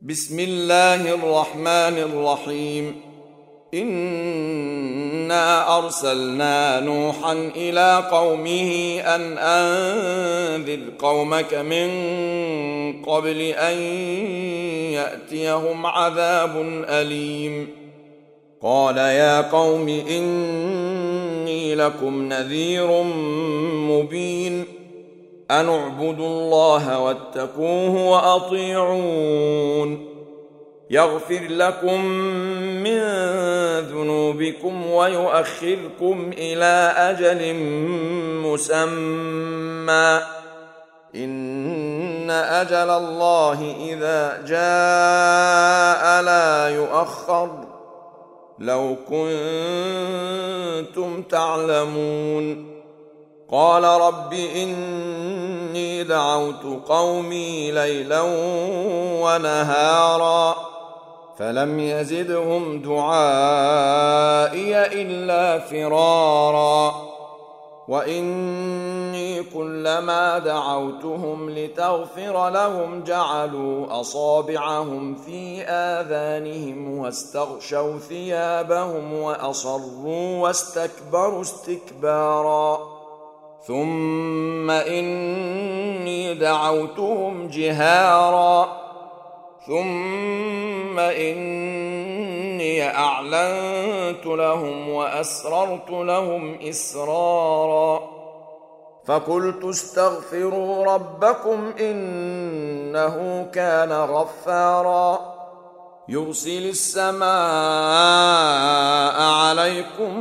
بسم الله الرحمن الرحيم. إنا أرسلنا نوحا إلى قومه أن أنذر قومك من قبل أن يأتيهم عذاب أليم. قال يا قوم إني لكم نذير مبين. أن اعبدوا الله واتقوه وأطيعون. يغفر لكم من ذنوبكم ويؤخركم إلى أجل مسمى إن أجل الله إذا جاء لا يؤخر لو كنتم تعلمون. قال رب إني دعوت قومي ليلا ونهارا فلم يزدهم دعائي إلا فرارا. وإني كلما دعوتهم لتغفر لهم جعلوا أصابعهم في آذانهم واستغشوا ثيابهم وأصروا واستكبروا استكبارا. ثم إني دعوتهم جهارا ثم إني أعلنت لهم وأسررت لهم إسرارا. فقلت استغفروا ربكم إنه كان غفارا يرسل السماء عليكم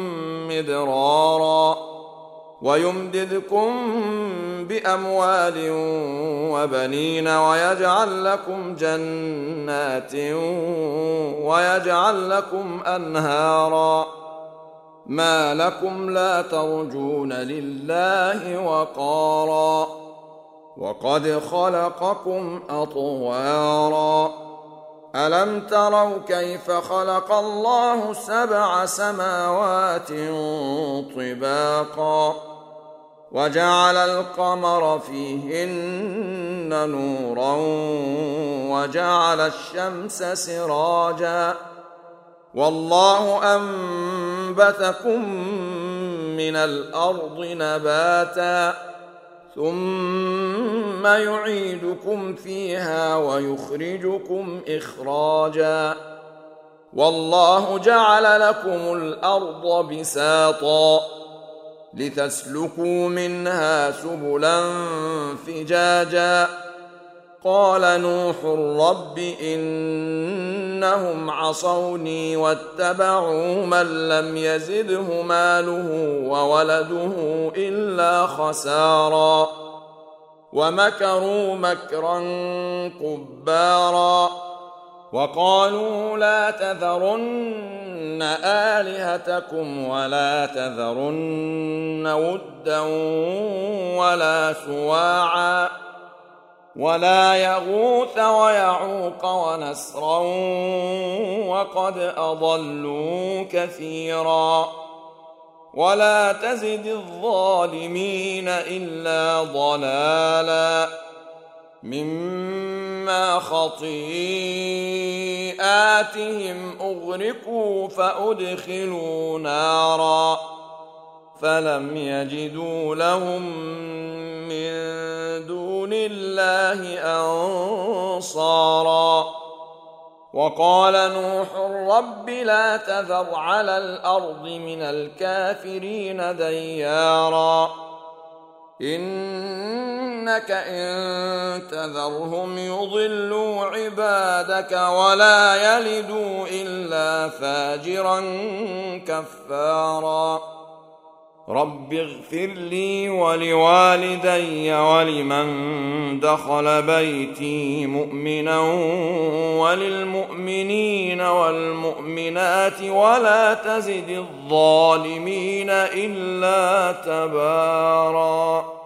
مدرارا ويمددكم بأموال وبنين ويجعل لكم جنات ويجعل لكم أنهارا. ما لكم لا ترجون لله وقارا وقد خلقكم أطوارا. ألم تروا كيف خلق الله 7 سماوات طباقا وجعل القمر فيهن نورا وجعل الشمس سراجا والله أنبتكم من الأرض نباتا ثم يعيدكم فيها ويخرجكم إخراجا. والله جعل لكم الأرض بساطا لتسلكوا منها سبلا فجاجا. قال نوح رب إنهم عصوني واتبعوا من لم يزده ماله وولده إلا خسارا ومكروا مكرا كبارا. وقالوا لا تذرن آلهتكم ولا تذرن ودا ولا سواعا ولا يغوث ويعوق ونسرا وقد أضلوا كثيرا. ولا تزد الظالمين إلا ضلالا مما خطيئاتهم أغرقوا فأدخلوا نارا فلم يجدوا لهم من دون الله أنصارا. وقال نوح رب لا تذر على الأرض من الكافرين ديارا إنك إن تذرهم يضلوا عبادك ولا يلدوا إلا فاجرا كفارا. رب اغفر لي ولوالدي ولمن دخل بيتي مؤمنا وللمؤمنين والمؤمنات ولا تزد الظالمين إلا تبارا.